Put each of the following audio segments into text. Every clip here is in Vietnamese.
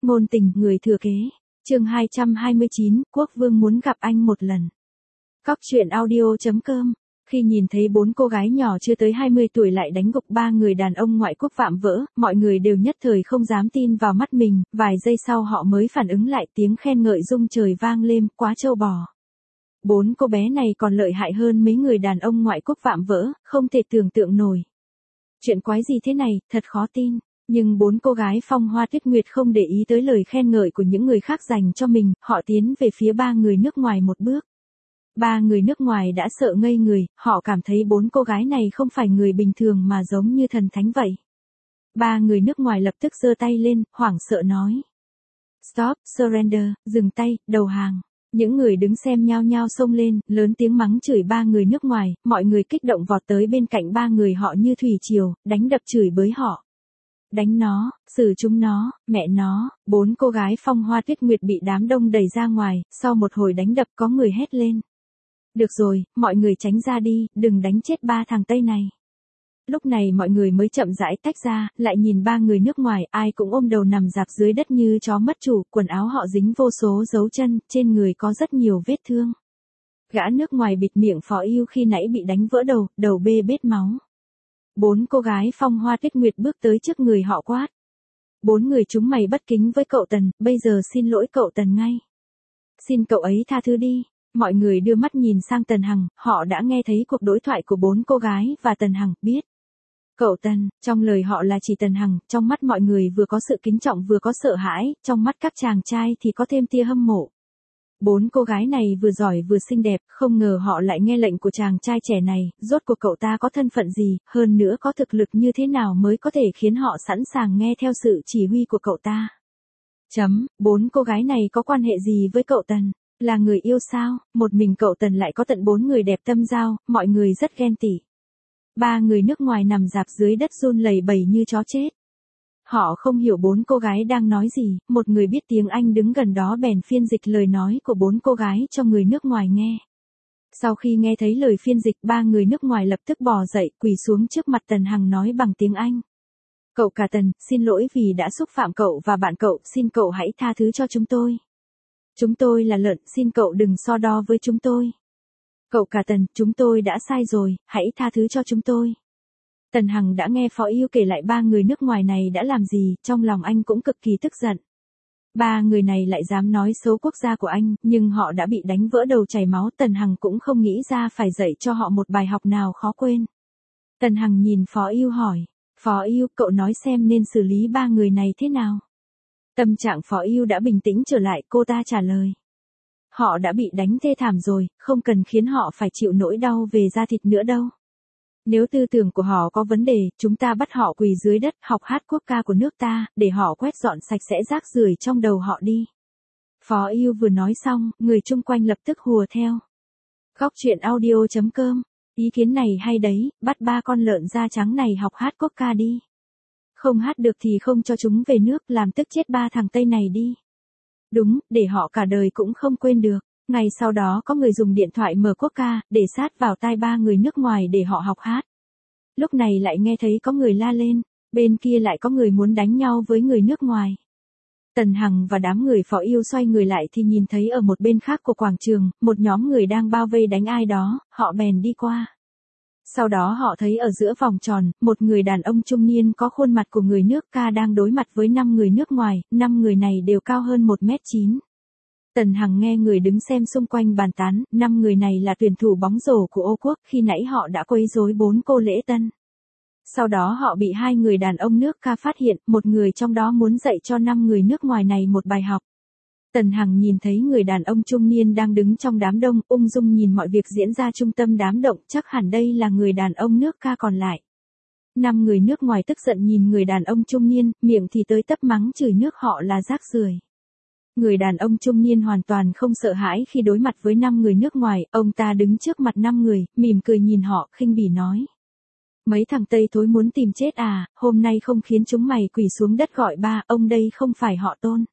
Ngôn tình, người thừa kế. Chương 229, Quốc vương muốn gặp anh một lần. Cóc truyện audio.com. Khi nhìn thấy 4 cô gái nhỏ chưa tới 20 tuổi lại đánh gục 3 người đàn ông ngoại quốc vạm vỡ, mọi người đều nhất thời không dám tin vào mắt mình, vài giây sau họ mới phản ứng lại, tiếng khen ngợi rung trời vang lên, quá trâu bò. 4 cô bé này còn lợi hại hơn mấy người đàn ông ngoại quốc vạm vỡ, không thể tưởng tượng nổi. Chuyện quái gì thế này, thật khó tin. Nhưng 4 cô gái Phong Hoa Tuyết Nguyệt không để ý tới lời khen ngợi của những người khác dành cho mình, họ tiến về phía 3 người nước ngoài một bước. 3 người nước ngoài đã sợ ngây người, họ cảm thấy 4 cô gái này không phải người bình thường mà giống như thần thánh vậy. 3 người nước ngoài lập tức giơ tay lên, hoảng sợ nói. Stop, surrender, dừng tay, đầu hàng. Những người đứng xem nhao nhao xông lên, lớn tiếng mắng chửi 3 người nước ngoài, mọi người kích động vọt tới bên cạnh 3 người họ như thủy triều, đánh đập chửi bới họ. Đánh nó, xử chúng nó, mẹ nó. 4 cô gái Phong Hoa Tuyết Nguyệt bị đám đông đẩy ra ngoài, sau một hồi đánh đập có người hét lên. Được rồi, mọi người tránh ra đi, đừng đánh chết 3 thằng Tây này. Lúc này mọi người mới chậm rãi tách ra, lại nhìn 3 người nước ngoài, ai cũng ôm đầu nằm rạp dưới đất như chó mất chủ, quần áo họ dính vô số dấu chân, trên người có rất nhiều vết thương. Gã nước ngoài bịt miệng Phó Yêu khi nãy bị đánh vỡ đầu, đầu bê bết máu. 4 cô gái Phong Hoa Tuyết Nguyệt bước tới trước người họ quát. 4 người chúng mày bất kính với cậu Tần, bây giờ xin lỗi cậu Tần ngay. Xin cậu ấy tha thứ đi. Mọi người đưa mắt nhìn sang Tần Hằng, họ đã nghe thấy cuộc đối thoại của 4 cô gái và Tần Hằng biết. Cậu Tần, trong lời họ là chỉ Tần Hằng, trong mắt mọi người vừa có sự kính trọng vừa có sợ hãi, trong mắt các chàng trai thì có thêm tia hâm mộ. 4 cô gái này vừa giỏi vừa xinh đẹp, không ngờ họ lại nghe lệnh của chàng trai trẻ này, rốt cuộc cậu ta có thân phận gì, hơn nữa có thực lực như thế nào mới có thể khiến họ sẵn sàng nghe theo sự chỉ huy của cậu ta. 4 cô gái này có quan hệ gì với cậu Tần? Là người yêu sao? Một mình cậu Tần lại có tận 4 người đẹp tâm giao, mọi người rất ghen tị. 3 người nước ngoài nằm rạp dưới đất run lẩy bẩy như chó chết. Họ không hiểu 4 cô gái đang nói gì, một người biết tiếng Anh đứng gần đó bèn phiên dịch lời nói của 4 cô gái cho người nước ngoài nghe. Sau khi nghe thấy lời phiên dịch, 3 người nước ngoài lập tức bò dậy, quỳ xuống trước mặt Tần Hằng nói bằng tiếng Anh. Cậu cả Tần, xin lỗi vì đã xúc phạm cậu và bạn cậu, xin cậu hãy tha thứ cho chúng tôi. Chúng tôi là lợn, xin cậu đừng so đo với chúng tôi. Cậu cả Tần, chúng tôi đã sai rồi, hãy tha thứ cho chúng tôi. Tần Hằng đã nghe Phó Yêu kể lại 3 người nước ngoài này đã làm gì, trong lòng anh cũng cực kỳ tức giận. 3 người này lại dám nói xấu quốc gia của anh, nhưng họ đã bị đánh vỡ đầu chảy máu, Tần Hằng cũng không nghĩ ra phải dạy cho họ một bài học nào khó quên. Tần Hằng nhìn Phó Yêu hỏi, Phó Yêu, cậu nói xem nên xử lý 3 người này thế nào? Tâm trạng Phó Yêu đã bình tĩnh trở lại, cô ta trả lời. Họ đã bị đánh thê thảm rồi, không cần khiến họ phải chịu nỗi đau về da thịt nữa đâu. Nếu tư tưởng của họ có vấn đề, chúng ta bắt họ quỳ dưới đất, học hát quốc ca của nước ta, để họ quét dọn sạch sẽ rác rưởi trong đầu họ đi. Phó Yêu vừa nói xong, người chung quanh lập tức hùa theo. Cóc truyện audio.com. Ý kiến này hay đấy, bắt 3 con lợn da trắng này học hát quốc ca đi. Không hát được thì không cho chúng về nước, làm tức chết 3 thằng Tây này đi. Đúng, để họ cả đời cũng không quên được. Ngày sau đó có người dùng điện thoại mở quốc ca, để sát vào tai 3 người nước ngoài để họ học hát. Lúc này lại nghe thấy có người la lên, bên kia lại có người muốn đánh nhau với người nước ngoài. Tần Hằng và đám người Phó Yêu xoay người lại thì nhìn thấy ở một bên khác của quảng trường, một nhóm người đang bao vây đánh ai đó, họ bèn đi qua. Sau đó họ thấy ở giữa vòng tròn, một người đàn ông trung niên có khuôn mặt của người nước ca đang đối mặt với 5 người nước ngoài, 5 người này đều cao hơn 1m9. Tần Hằng nghe người đứng xem xung quanh bàn tán, 5 người này là tuyển thủ bóng rổ của Ô Quốc, khi nãy họ đã quấy rối 4 cô lễ tân. Sau đó họ bị 2 người đàn ông nước ca phát hiện, một người trong đó muốn dạy cho 5 người nước ngoài này một bài học. Tần Hằng nhìn thấy người đàn ông trung niên đang đứng trong đám đông, ung dung nhìn mọi việc diễn ra trung tâm đám động, chắc hẳn đây là người đàn ông nước ca còn lại. 5 người nước ngoài tức giận nhìn người đàn ông trung niên, miệng thì tới tấp mắng chửi nước họ là rác rưởi. Người đàn ông trung niên hoàn toàn không sợ hãi khi đối mặt với 5 người nước ngoài, ông ta đứng trước mặt 5 người, mỉm cười nhìn họ, khinh bỉ nói. Mấy thằng Tây thối muốn tìm chết à, hôm nay không khiến chúng mày quỳ xuống đất gọi ba, ông đây không phải họ Tôn.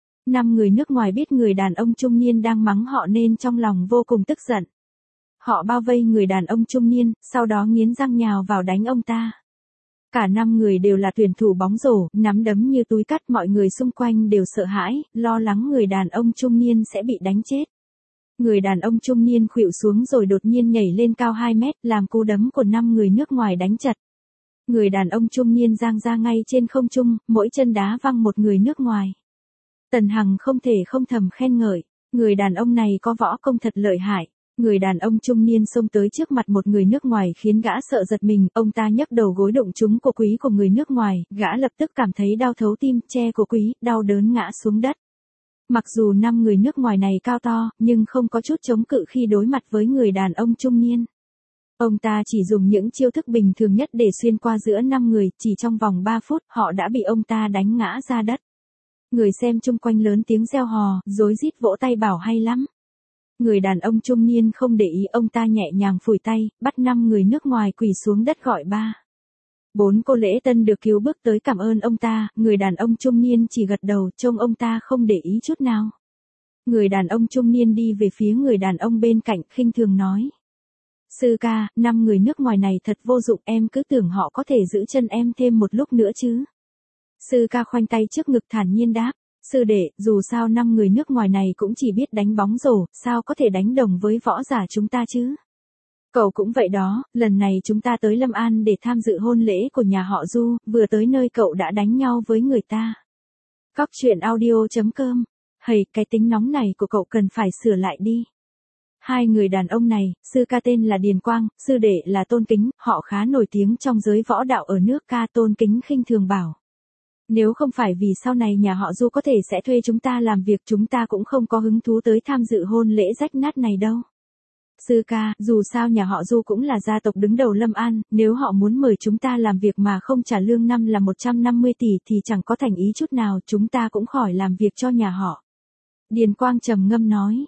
5 người nước ngoài biết người đàn ông trung niên đang mắng họ nên trong lòng vô cùng tức giận. Họ bao vây người đàn ông trung niên, sau đó nghiến răng nhào vào đánh ông ta. Cả 5 người đều là tuyển thủ bóng rổ, nắm đấm như túi cắt, mọi người xung quanh đều sợ hãi, lo lắng người đàn ông trung niên sẽ bị đánh chết. Người đàn ông trung niên khuỵu xuống rồi đột nhiên nhảy lên cao 2 mét, làm cú đấm của 5 người nước ngoài đánh chật. Người đàn ông trung niên giang ra ngay trên không trung, mỗi chân đá văng một người nước ngoài. Tần Hằng không thể không thầm khen ngợi, người đàn ông này có võ công thật lợi hại. Người đàn ông trung niên xông tới trước mặt một người nước ngoài khiến gã sợ giật mình, ông ta nhấc đầu gối đụng trúng cổ quý của người nước ngoài, gã lập tức cảm thấy đau thấu tim, che cổ quý, đau đớn ngã xuống đất. Mặc dù 5 người nước ngoài này cao to, nhưng không có chút chống cự khi đối mặt với người đàn ông trung niên. Ông ta chỉ dùng những chiêu thức bình thường nhất để xuyên qua giữa 5 người, chỉ trong vòng 3 phút, họ đã bị ông ta đánh ngã ra đất. Người xem chung quanh lớn tiếng reo hò, rối rít vỗ tay bảo hay lắm. Người đàn ông trung niên không để ý, ông ta nhẹ nhàng phủi tay, bắt 5 người nước ngoài quỳ xuống đất gọi ba. 4 cô lễ tân được cứu bước tới cảm ơn ông ta, người đàn ông trung niên chỉ gật đầu, trông ông ta không để ý chút nào. Người đàn ông trung niên đi về phía người đàn ông bên cạnh, khinh thường nói. Sư ca, 5 người nước ngoài này thật vô dụng, em cứ tưởng họ có thể giữ chân em thêm một lúc nữa chứ. Sư ca khoanh tay trước ngực thản nhiên đáp. Sư đệ, dù sao 5 người nước ngoài này cũng chỉ biết đánh bóng rổ, sao có thể đánh đồng với võ giả chúng ta chứ? Cậu cũng vậy đó, lần này chúng ta tới Lâm An để tham dự hôn lễ của nhà họ Du, vừa tới nơi cậu đã đánh nhau với người ta. Cóc truyện audio.com. Hầy, cái tính nóng này của cậu cần phải sửa lại đi. Hai người đàn ông này, sư ca tên là Điền Quang, sư đệ là Tôn Kính, họ khá nổi tiếng trong giới võ đạo ở nước ca. Tôn Kính khinh thường bảo. Nếu không phải vì sau này nhà họ Du có thể sẽ thuê chúng ta làm việc, chúng ta cũng không có hứng thú tới tham dự hôn lễ rách nát này đâu. Sư ca, dù sao nhà họ Du cũng là gia tộc đứng đầu Lâm An, nếu họ muốn mời chúng ta làm việc mà không trả lương năm là 150 tỷ thì chẳng có thành ý chút nào, chúng ta cũng khỏi làm việc cho nhà họ. Điền Quang trầm ngâm nói,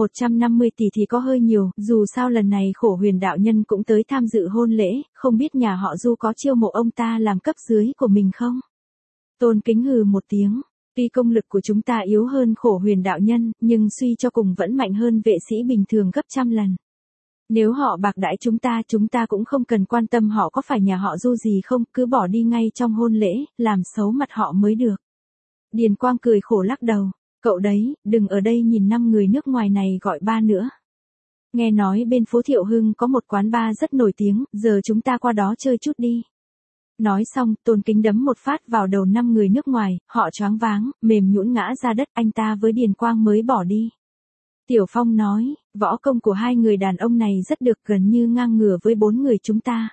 150 tỷ thì có hơi nhiều, dù sao lần này Khổ Huyền đạo nhân cũng tới tham dự hôn lễ, không biết nhà họ Du có chiêu mộ ông ta làm cấp dưới của mình không? Tôn Kính hừ một tiếng, tuy công lực của chúng ta yếu hơn Khổ Huyền đạo nhân, nhưng suy cho cùng vẫn mạnh hơn vệ sĩ bình thường gấp trăm lần. Nếu họ bạc đãi chúng ta cũng không cần quan tâm họ có phải nhà họ Du gì không, cứ bỏ đi ngay trong hôn lễ, làm xấu mặt họ mới được. Điền Quang cười khổ lắc đầu, cậu đấy, đừng ở đây nhìn 5 người nước ngoài này gọi ba nữa. Nghe nói bên phố Thiệu Hưng có một quán bar rất nổi tiếng, giờ chúng ta qua đó chơi chút đi. Nói xong, Tôn Kính đấm một phát vào đầu 5 người nước ngoài, họ choáng váng, mềm nhũn ngã ra đất, anh ta với Điền Quang mới bỏ đi. Tiểu Phong nói, võ công của hai người đàn ông này rất được, gần như ngang ngửa với 4 người chúng ta.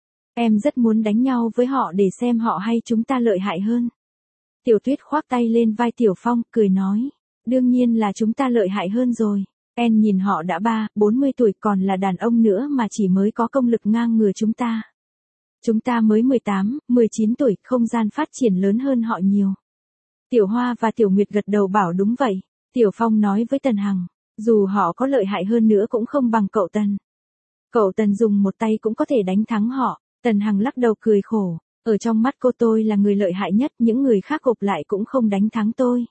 Em rất muốn đánh nhau với họ để xem họ hay chúng ta lợi hại hơn. Tiểu Tuyết khoác tay lên vai Tiểu Phong, cười nói, đương nhiên là chúng ta lợi hại hơn rồi. Em nhìn họ đã 40 tuổi còn là đàn ông nữa mà chỉ mới có công lực ngang ngửa chúng ta. Chúng ta mới 18, 19 tuổi, không gian phát triển lớn hơn họ nhiều. Tiểu Hoa và Tiểu Nguyệt gật đầu bảo đúng vậy. Tiểu Phong nói với Tần Hằng, dù họ có lợi hại hơn nữa cũng không bằng cậu Tần. Cậu Tần dùng một tay cũng có thể đánh thắng họ. Tần Hằng lắc đầu cười khổ, ở trong mắt cô tôi là người lợi hại nhất, những người khác gộp lại cũng không đánh thắng tôi.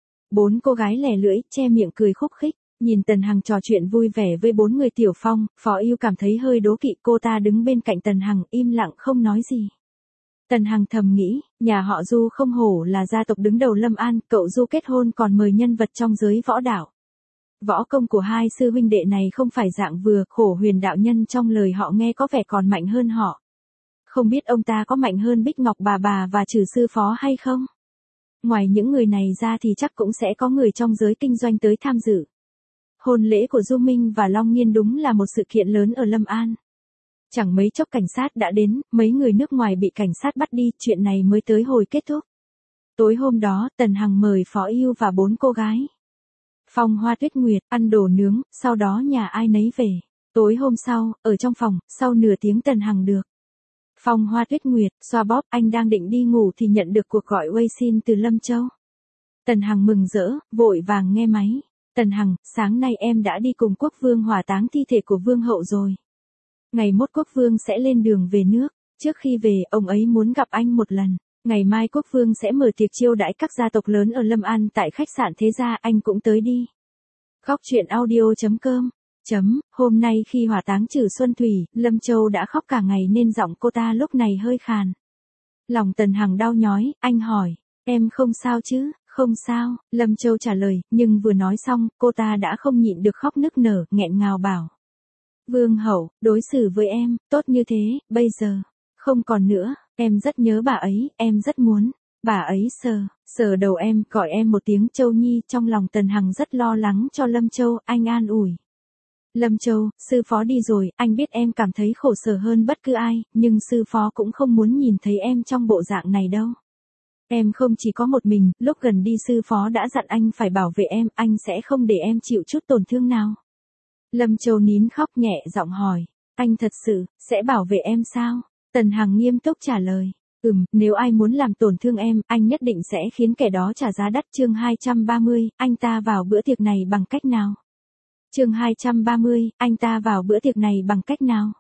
4 cô gái lè lưỡi, che miệng cười khúc khích. Nhìn Tần Hằng trò chuyện vui vẻ với 4 người Tiểu Phong, Phó Ưu cảm thấy hơi đố kỵ, cô ta đứng bên cạnh Tần Hằng im lặng không nói gì. Tần Hằng thầm nghĩ, nhà họ Du không hổ là gia tộc đứng đầu Lâm An, cậu Du kết hôn còn mời nhân vật trong giới võ đạo. Võ công của hai sư huynh đệ này không phải dạng vừa, Khổ Huyền đạo nhân trong lời họ nghe có vẻ còn mạnh hơn họ. Không biết ông ta có mạnh hơn Bích Ngọc bà và Trừ sư phó hay không? Ngoài những người này ra thì chắc cũng sẽ có người trong giới kinh doanh tới tham dự. Hôn lễ của Du Minh và Long Nhiên đúng là một sự kiện lớn ở Lâm An. Chẳng mấy chốc cảnh sát đã đến, mấy người nước ngoài bị cảnh sát bắt đi, chuyện này mới tới hồi kết thúc. Tối hôm đó, Tần Hằng mời Phó Ưu và 4 cô gái. Phong Hoa Tuyết Nguyệt, ăn đồ nướng, sau đó nhà ai nấy về. Tối hôm sau, ở trong phòng, sau nửa tiếng Tần Hằng được. Phong Hoa Tuyết Nguyệt, xoa bóp, anh đang định đi ngủ thì nhận được cuộc gọi WeChat từ Lâm Châu. Tần Hằng mừng rỡ, vội vàng nghe máy. Tần Hằng, sáng nay em đã đi cùng Quốc Vương hỏa táng thi thể của Vương hậu rồi. Ngày mốt Quốc Vương sẽ lên đường về nước, trước khi về, ông ấy muốn gặp anh một lần. Ngày mai Quốc Vương sẽ mở tiệc chiêu đãi các gia tộc lớn ở Lâm An tại khách sạn Thế Gia, anh cũng tới đi. Cóc truyện audio.com. Hôm nay khi hỏa táng Trử Xuân Thủy, Lâm Châu đã khóc cả ngày nên giọng cô ta lúc này hơi khàn. Lòng Tần Hằng đau nhói, anh hỏi, em không sao chứ? Không sao, Lâm Châu trả lời, nhưng vừa nói xong, cô ta đã không nhịn được khóc nức nở, nghẹn ngào bảo. Vương hậu, đối xử với em, tốt như thế, bây giờ, không còn nữa, em rất nhớ bà ấy, em rất muốn. Bà ấy sờ đầu em, gọi em một tiếng Châu Nhi, trong lòng Tần Hằng rất lo lắng cho Lâm Châu, anh an ủi. Lâm Châu, sư phó đi rồi, anh biết em cảm thấy khổ sở hơn bất cứ ai, nhưng sư phó cũng không muốn nhìn thấy em trong bộ dạng này đâu. Em không chỉ có một mình, lúc gần đi sư phó đã dặn anh phải bảo vệ em, anh sẽ không để em chịu chút tổn thương nào. Lâm Châu nín khóc nhẹ giọng hỏi, anh thật sự, sẽ bảo vệ em sao? Tần Hằng nghiêm túc trả lời, nếu ai muốn làm tổn thương em, anh nhất định sẽ khiến kẻ đó trả giá đắt. Chương 230, anh ta vào bữa tiệc này bằng cách nào? Chương 230, anh ta vào bữa tiệc này bằng cách nào?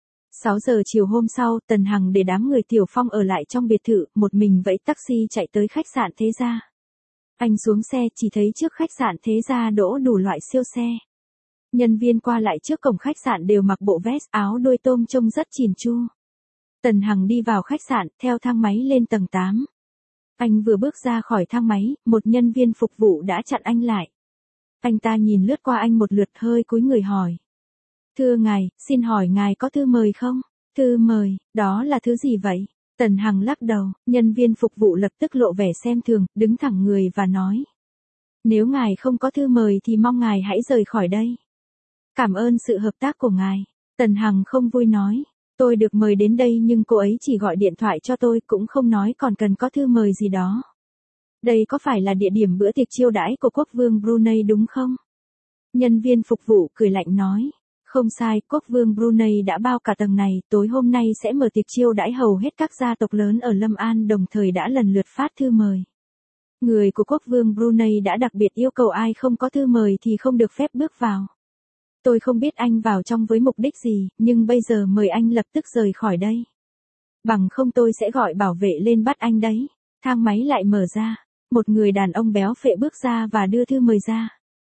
6 giờ chiều hôm sau, Tần Hằng để đám người Tiểu Phong ở lại trong biệt thự, một mình vẫy taxi chạy tới khách sạn Thế Gia. Anh xuống xe chỉ thấy trước khách sạn Thế Gia đỗ đủ loại siêu xe. Nhân viên qua lại trước cổng khách sạn đều mặc bộ vest áo đôi tôm trông rất chỉn chu. Tần Hằng đi vào khách sạn, theo thang máy lên tầng 8. Anh vừa bước ra khỏi thang máy, một nhân viên phục vụ đã chặn anh lại. Anh ta nhìn lướt qua anh một lượt hơi cúi người hỏi. Thưa ngài, xin hỏi ngài có thư mời không? Thư mời, đó là thứ gì vậy? Tần Hằng lắc đầu, nhân viên phục vụ lập tức lộ vẻ xem thường, đứng thẳng người và nói. Nếu ngài không có thư mời thì mong ngài hãy rời khỏi đây. Cảm ơn sự hợp tác của ngài. Tần Hằng không vui nói. Tôi được mời đến đây nhưng cô ấy chỉ gọi điện thoại cho tôi, cũng không nói còn cần có thư mời gì đó. Đây có phải là địa điểm bữa tiệc chiêu đãi của quốc vương Brunei đúng không? Nhân viên phục vụ cười lạnh nói. Không sai, quốc vương Brunei đã bao cả tầng này, tối hôm nay sẽ mở tiệc chiêu đãi hầu hết các gia tộc lớn ở Lâm An, đồng thời đã lần lượt phát thư mời. Người của quốc vương Brunei đã đặc biệt yêu cầu ai không có thư mời thì không được phép bước vào. Tôi không biết anh vào trong với mục đích gì, nhưng bây giờ mời anh lập tức rời khỏi đây. Bằng không tôi sẽ gọi bảo vệ lên bắt anh đấy. Thang máy lại mở ra. Một người đàn ông béo phệ bước ra và đưa thư mời ra.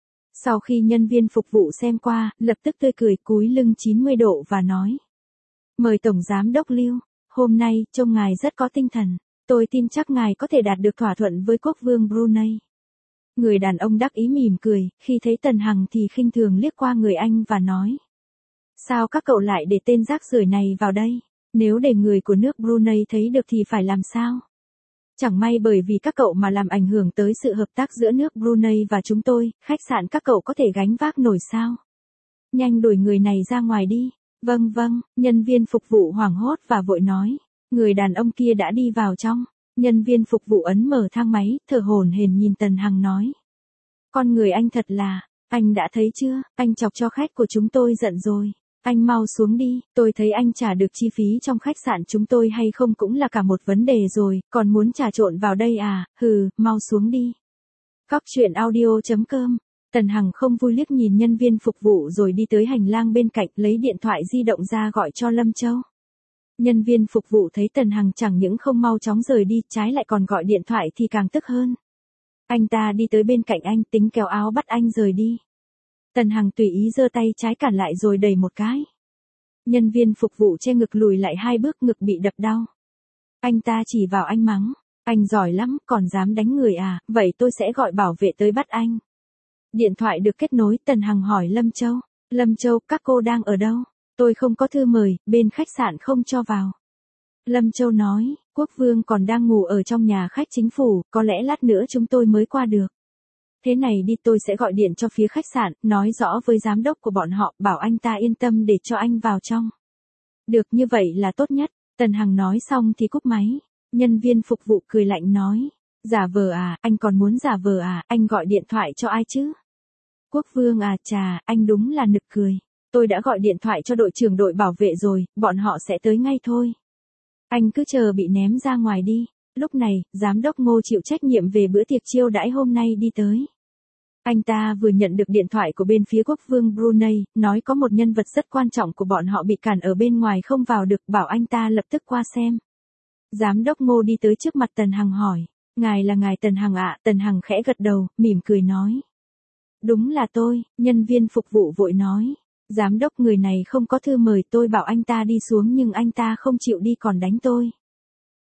Sau khi nhân viên phục vụ xem qua, lập tức tươi cười cúi lưng 90 độ và nói. Mời Tổng Giám đốc Lưu, hôm nay trông ngài rất có tinh thần. Tôi tin chắc ngài có thể đạt được thỏa thuận với quốc vương Brunei. Người đàn ông đắc ý mỉm cười, khi thấy Tần Hằng thì khinh thường liếc qua người anh và nói. Sao các cậu lại để tên rác rưởi này vào đây? Nếu để người của nước Brunei thấy được thì phải làm sao? Chẳng may bởi vì các cậu mà làm ảnh hưởng tới sự hợp tác giữa nước Brunei và chúng tôi, khách sạn các cậu có thể gánh vác nổi sao? Nhanh đuổi người này ra ngoài đi. Vâng, nhân viên phục vụ hoảng hốt và vội nói. Người đàn ông kia đã đi vào trong. Nhân viên phục vụ ấn mở thang máy, thở hổn hển nhìn Tần Hằng nói. Con người anh thật là, anh đã thấy chưa, anh chọc cho khách của chúng tôi giận rồi. Anh mau xuống đi, tôi thấy anh trả được chi phí trong khách sạn chúng tôi hay không cũng là cả một vấn đề rồi, còn muốn trà trộn vào đây à, mau xuống đi. Cóc truyện audio.com. Tần Hằng không vui liếc nhìn nhân viên phục vụ rồi đi tới hành lang bên cạnh lấy điện thoại di động ra gọi cho Lâm Châu. Nhân viên phục vụ thấy Tần Hằng chẳng những không mau chóng rời đi, trái lại còn gọi điện thoại thì càng tức hơn. Anh ta đi tới bên cạnh anh tính kéo áo bắt anh rời đi. Tần Hằng tùy ý giơ tay trái cản lại rồi đẩy một cái. Nhân viên phục vụ che ngực lùi lại 2 bước, ngực bị đập đau. Anh ta chỉ vào anh mắng. Anh giỏi lắm, còn dám đánh người à, vậy tôi sẽ gọi bảo vệ tới bắt anh. Điện thoại được kết nối, Tần Hằng hỏi Lâm Châu. Lâm Châu, các cô đang ở đâu? Tôi không có thư mời, bên khách sạn không cho vào. Lâm Châu nói, quốc vương còn đang ngủ ở trong nhà khách chính phủ, có lẽ lát nữa chúng tôi mới qua được. Thế này đi, tôi sẽ gọi điện cho phía khách sạn, nói rõ với giám đốc của bọn họ, bảo anh ta yên tâm để cho anh vào trong. Được, như vậy là tốt nhất. Tần Hằng nói xong thì cúp máy. Nhân viên phục vụ cười lạnh nói, giả vờ à, anh còn muốn giả vờ à, anh gọi điện thoại cho ai chứ? Quốc vương à, chà, anh đúng là nực cười. Tôi đã gọi điện thoại cho đội trưởng đội bảo vệ rồi, bọn họ sẽ tới ngay thôi. Anh cứ chờ bị ném ra ngoài đi. Lúc này, giám đốc Ngô chịu trách nhiệm về bữa tiệc chiêu đãi hôm nay đi tới. Anh ta vừa nhận được điện thoại của bên phía quốc vương Brunei, nói có một nhân vật rất quan trọng của bọn họ bị cản ở bên ngoài không vào được, bảo anh ta lập tức qua xem. Giám đốc Ngô đi tới trước mặt Tần Hằng hỏi, ngài là ngài Tần Hằng ạ? Tần Hằng khẽ gật đầu, mỉm cười nói. Đúng là tôi, nhân viên phục vụ vội nói. Giám đốc, người này không có thư mời, tôi bảo anh ta đi xuống nhưng anh ta không chịu đi còn đánh tôi.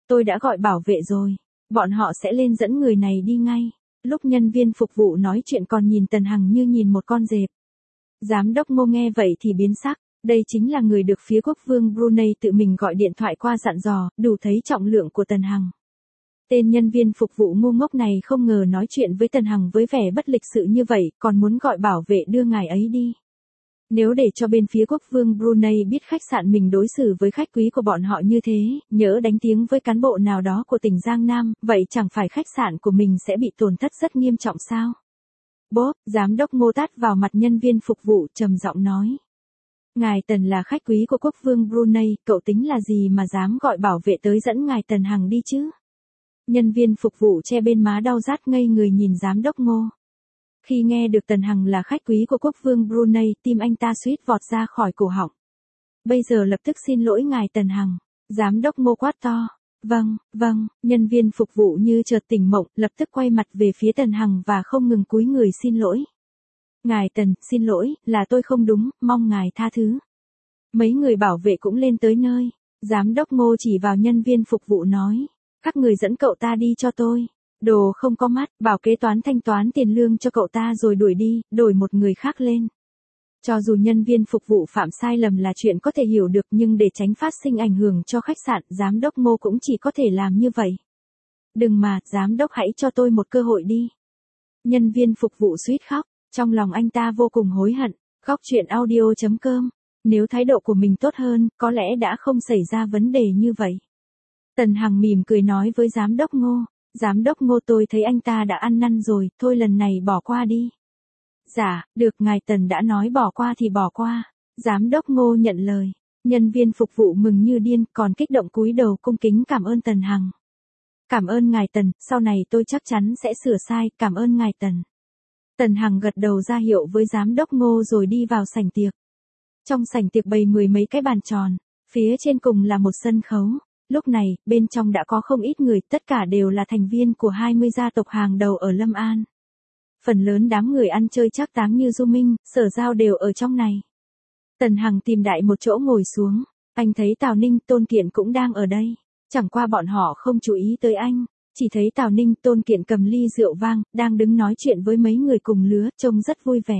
Tôi đã gọi bảo vệ rồi. Bọn họ sẽ lên dẫn người này đi ngay. Lúc nhân viên phục vụ nói chuyện còn nhìn Tần Hằng như nhìn một con dẹp. Giám đốc Ngô nghe vậy thì biến sắc. Đây chính là người được phía quốc vương Brunei tự mình gọi điện thoại qua dặn dò, đủ thấy trọng lượng của Tần Hằng. Tên nhân viên phục vụ ngu ngốc này không ngờ nói chuyện với Tần Hằng với vẻ bất lịch sự như vậy, còn muốn gọi bảo vệ đưa ngài ấy đi. Nếu để cho bên phía quốc vương Brunei biết khách sạn mình đối xử với khách quý của bọn họ như thế, nhỡ đánh tiếng với cán bộ nào đó của tỉnh Giang Nam, vậy chẳng phải khách sạn của mình sẽ bị tổn thất rất nghiêm trọng sao? Bốp, giám đốc Ngô tát vào mặt nhân viên phục vụ trầm giọng nói. Ngài Tần là khách quý của quốc vương Brunei, cậu tính là gì mà dám gọi bảo vệ tới dẫn ngài Tần Hằng đi chứ? Nhân viên phục vụ che bên má đau rát ngây người nhìn giám đốc Ngô. Khi nghe được Tần Hằng là khách quý của quốc vương Brunei, tim anh ta suýt vọt ra khỏi cổ họng. Bây giờ lập tức xin lỗi ngài Tần Hằng. Giám đốc Ngô quát to. Vâng, nhân viên phục vụ như chợt tỉnh mộng, lập tức quay mặt về phía Tần Hằng và không ngừng cúi người xin lỗi. Ngài Tần, xin lỗi, là tôi không đúng, mong ngài tha thứ. Mấy người bảo vệ cũng lên tới nơi. Giám đốc Ngô chỉ vào nhân viên phục vụ nói. Các người dẫn cậu ta đi cho tôi. Đồ không có mắt, bảo kế toán thanh toán tiền lương cho cậu ta rồi đuổi đi, đổi một người khác lên. Cho dù nhân viên phục vụ phạm sai lầm là chuyện có thể hiểu được nhưng để tránh phát sinh ảnh hưởng cho khách sạn, giám đốc Ngô cũng chỉ có thể làm như vậy. Đừng mà, giám đốc hãy cho tôi một cơ hội đi. Nhân viên phục vụ suýt khóc, trong lòng anh ta vô cùng hối hận. Góc truyện audio.com. Nếu thái độ của mình tốt hơn, có lẽ đã không xảy ra vấn đề như vậy. Tần Hằng mỉm cười nói với giám đốc Ngô. Giám đốc Ngô, tôi thấy anh ta đã ăn năn rồi, thôi lần này bỏ qua đi. Dạ, được, ngài Tần đã nói bỏ qua thì bỏ qua. Giám đốc Ngô nhận lời. Nhân viên phục vụ mừng như điên, còn kích động cúi đầu cung kính cảm ơn Tần Hằng. Cảm ơn ngài Tần, sau này tôi chắc chắn sẽ sửa sai, cảm ơn ngài Tần. Tần Hằng gật đầu ra hiệu với giám đốc Ngô rồi đi vào sảnh tiệc. Trong sảnh tiệc bày mười mấy cái bàn tròn, phía trên cùng là một sân khấu. Lúc này, bên trong đã có không ít người, tất cả đều là thành viên của 20 gia tộc hàng đầu ở Lâm An. Phần lớn đám người ăn chơi trác táng như Du Minh, Sở Giao đều ở trong này. Tần Hằng tìm đại một chỗ ngồi xuống, anh thấy Tào Ninh, Tôn Kiện cũng đang ở đây. Chẳng qua bọn họ không chú ý tới anh, chỉ thấy Tào Ninh, Tôn Kiện cầm ly rượu vang, đang đứng nói chuyện với mấy người cùng lứa, trông rất vui vẻ.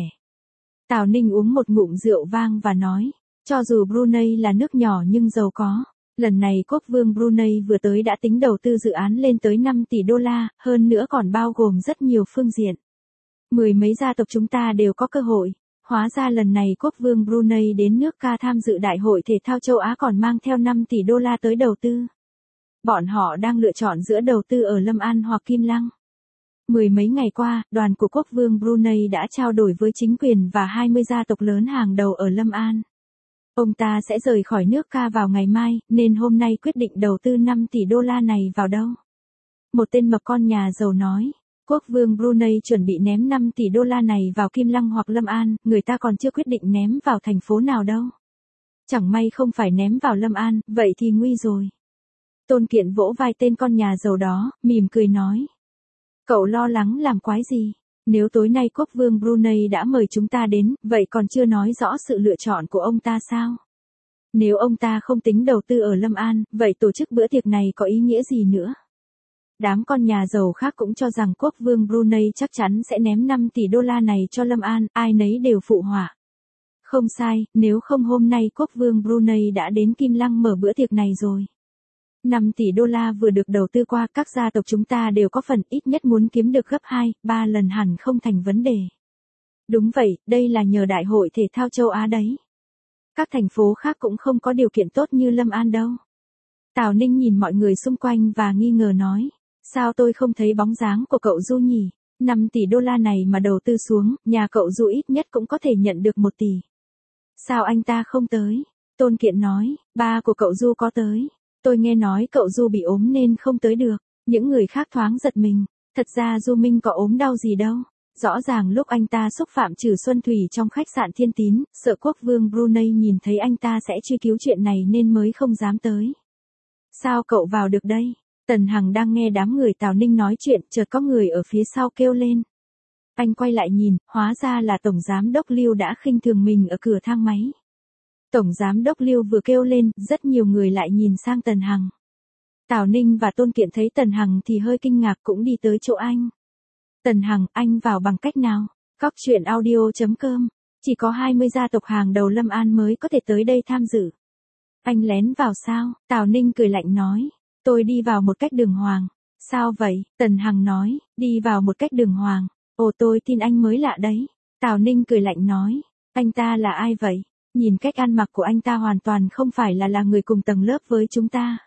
Tào Ninh uống một ngụm rượu vang và nói, cho dù Brunei là nước nhỏ nhưng giàu có. Lần này quốc vương Brunei vừa tới đã tính đầu tư dự án lên tới 5 tỷ đô la, hơn nữa còn bao gồm rất nhiều phương diện. Mười mấy gia tộc chúng ta đều có cơ hội. Hóa ra lần này quốc vương Brunei đến nước Ca tham dự đại hội thể thao châu Á còn mang theo 5 tỷ đô la tới đầu tư. Bọn họ đang lựa chọn giữa đầu tư ở Lâm An hoặc Kim Lăng. Mười mấy ngày qua, đoàn của quốc vương Brunei đã trao đổi với chính quyền và 20 gia tộc lớn hàng đầu ở Lâm An. Ông ta sẽ rời khỏi nước Ca vào ngày mai, nên hôm nay quyết định đầu tư 5 tỷ đô la này vào đâu? Một tên mập con nhà giàu nói, quốc vương Brunei chuẩn bị ném 5 tỷ đô la này vào Kim Lăng hoặc Lâm An, người ta còn chưa quyết định ném vào thành phố nào đâu. Chẳng may không phải ném vào Lâm An, vậy thì nguy rồi. Tôn Kiện vỗ vai tên con nhà giàu đó, mỉm cười nói. Cậu lo lắng làm quái gì? Nếu tối nay quốc vương Brunei đã mời chúng ta đến, vậy còn chưa nói rõ sự lựa chọn của ông ta sao? Nếu ông ta không tính đầu tư ở Lâm An, vậy tổ chức bữa tiệc này có ý nghĩa gì nữa? Đám con nhà giàu khác cũng cho rằng quốc vương Brunei chắc chắn sẽ ném 5 tỷ đô la này cho Lâm An, ai nấy đều phụ họa. Không sai, nếu không hôm nay quốc vương Brunei đã đến Kim Lăng mở bữa tiệc này rồi. 5 tỷ đô la vừa được đầu tư qua, các gia tộc chúng ta đều có phần, ít nhất muốn kiếm được gấp 2, 3 lần hẳn không thành vấn đề. Đúng vậy, đây là nhờ đại hội thể thao châu Á đấy. Các thành phố khác cũng không có điều kiện tốt như Lâm An đâu. Tào Ninh nhìn mọi người xung quanh và nghi ngờ nói, sao tôi không thấy bóng dáng của cậu Du nhỉ? 5 tỷ đô la này mà đầu tư xuống, nhà cậu Du ít nhất cũng có thể nhận được 1 tỷ. Sao anh ta không tới? Tôn Kiện nói, ba của cậu Du có tới. Tôi nghe nói cậu Du bị ốm nên không tới được. Những người khác thoáng giật mình. Thật ra Du Minh có ốm đau gì đâu. Rõ ràng lúc anh ta xúc phạm Trử Xuân Thủy trong khách sạn Thiên Tín, sợ quốc vương Brunei nhìn thấy anh ta sẽ truy cứu chuyện này nên mới không dám tới. Sao cậu vào được đây? Tần Hằng đang nghe đám người Tào Ninh nói chuyện, chợt có người ở phía sau kêu lên. Anh quay lại nhìn, hóa ra là Tổng Giám đốc Lưu đã khinh thường mình ở cửa thang máy. Tổng Giám đốc Lưu vừa kêu lên, rất nhiều người lại nhìn sang Tần Hằng. Tào Ninh và Tôn Kiện thấy Tần Hằng thì hơi kinh ngạc cũng đi tới chỗ anh. Tần Hằng, anh vào bằng cách nào? Cóc truyện audio.com. Chỉ có 20 gia tộc hàng đầu Lâm An mới có thể tới đây tham dự. Anh lén vào sao? Tào Ninh cười lạnh nói. Tôi đi vào một cách đường hoàng. Sao vậy? Tần Hằng nói. Đi vào một cách đường hoàng. Ồ, tôi tin anh mới lạ đấy. Tào Ninh cười lạnh nói. Anh ta là ai vậy? Nhìn cách ăn mặc của anh ta hoàn toàn không phải là người cùng tầng lớp với chúng ta.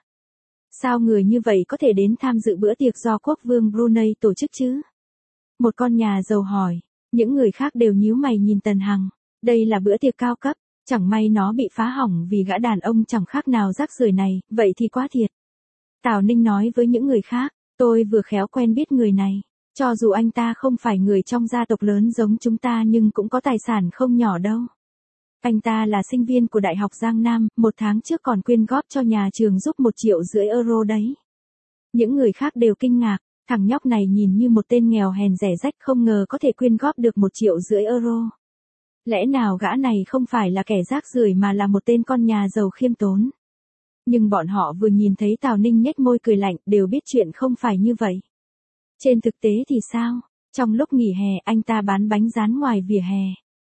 Sao người như vậy có thể đến tham dự bữa tiệc do quốc vương Brunei tổ chức chứ? Một con nhà giàu hỏi. Những người khác đều nhíu mày nhìn Tần Hằng. Đây là bữa tiệc cao cấp. Chẳng may nó bị phá hỏng vì gã đàn ông chẳng khác nào rác rưởi này, vậy thì quá thiệt. Tào Ninh nói với những người khác. Tôi vừa khéo quen biết người này. Cho dù anh ta không phải người trong gia tộc lớn giống chúng ta nhưng cũng có tài sản không nhỏ đâu. Anh ta là sinh viên của Đại học Giang Nam, 1 tháng trước còn quyên góp cho nhà trường giúp 1,5 triệu euro đấy. Những người khác đều kinh ngạc, thằng nhóc này nhìn như một tên nghèo hèn rẻ rách không ngờ có thể quyên góp được 1,5 triệu euro. Lẽ nào gã này không phải là kẻ rác rưởi mà là một tên con nhà giàu khiêm tốn. Nhưng bọn họ vừa nhìn thấy Tào Ninh nhếch môi cười lạnh đều biết chuyện không phải như vậy. Trên thực tế thì sao? Trong lúc nghỉ hè anh ta bán bánh rán ngoài vỉa hè.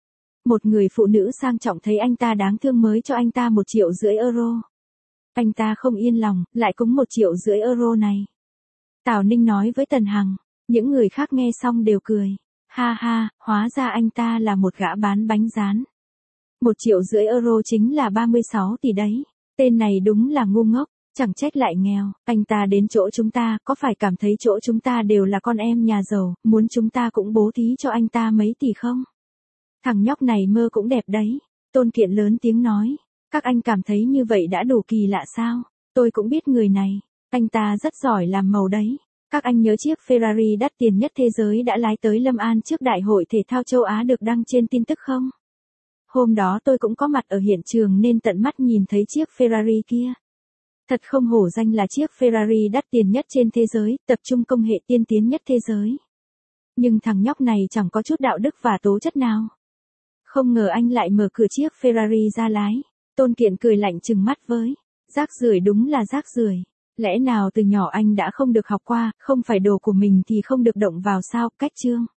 Một người phụ nữ sang trọng thấy anh ta đáng thương mới cho anh ta 1,5 triệu euro. Anh ta không yên lòng, lại cúng 1,5 triệu euro này. Tào Ninh nói với Tần Hằng, những người khác nghe xong đều cười. Ha ha, hóa ra anh ta là một gã bán bánh rán. 1,5 triệu euro chính là 36 tỷ đấy. Tên này đúng là ngu ngốc, chẳng trách lại nghèo. Anh ta đến chỗ chúng ta, có phải cảm thấy chỗ chúng ta đều là con em nhà giàu, muốn chúng ta cũng bố thí cho anh ta mấy tỷ không? Thằng nhóc này mơ cũng đẹp đấy. Tôn Kiện lớn tiếng nói. Các anh cảm thấy như vậy đã đủ kỳ lạ sao? Tôi cũng biết người này. Anh ta rất giỏi làm màu đấy. Các anh nhớ chiếc Ferrari đắt tiền nhất thế giới đã lái tới Lâm An trước Đại hội Thể thao châu Á được đăng trên tin tức không? Hôm đó tôi cũng có mặt ở hiện trường nên tận mắt nhìn thấy chiếc Ferrari kia. Thật không hổ danh là chiếc Ferrari đắt tiền nhất trên thế giới, tập trung công nghệ tiên tiến nhất thế giới. Nhưng thằng nhóc này chẳng có chút đạo đức và tố chất nào. Không ngờ anh lại mở cửa chiếc Ferrari ra lái. Tôn Kiện cười lạnh trừng mắt với. Rác rưởi đúng là rác rưởi. Lẽ nào từ nhỏ anh đã không được học qua, không phải đồ của mình thì không được động vào sao? Cách chương.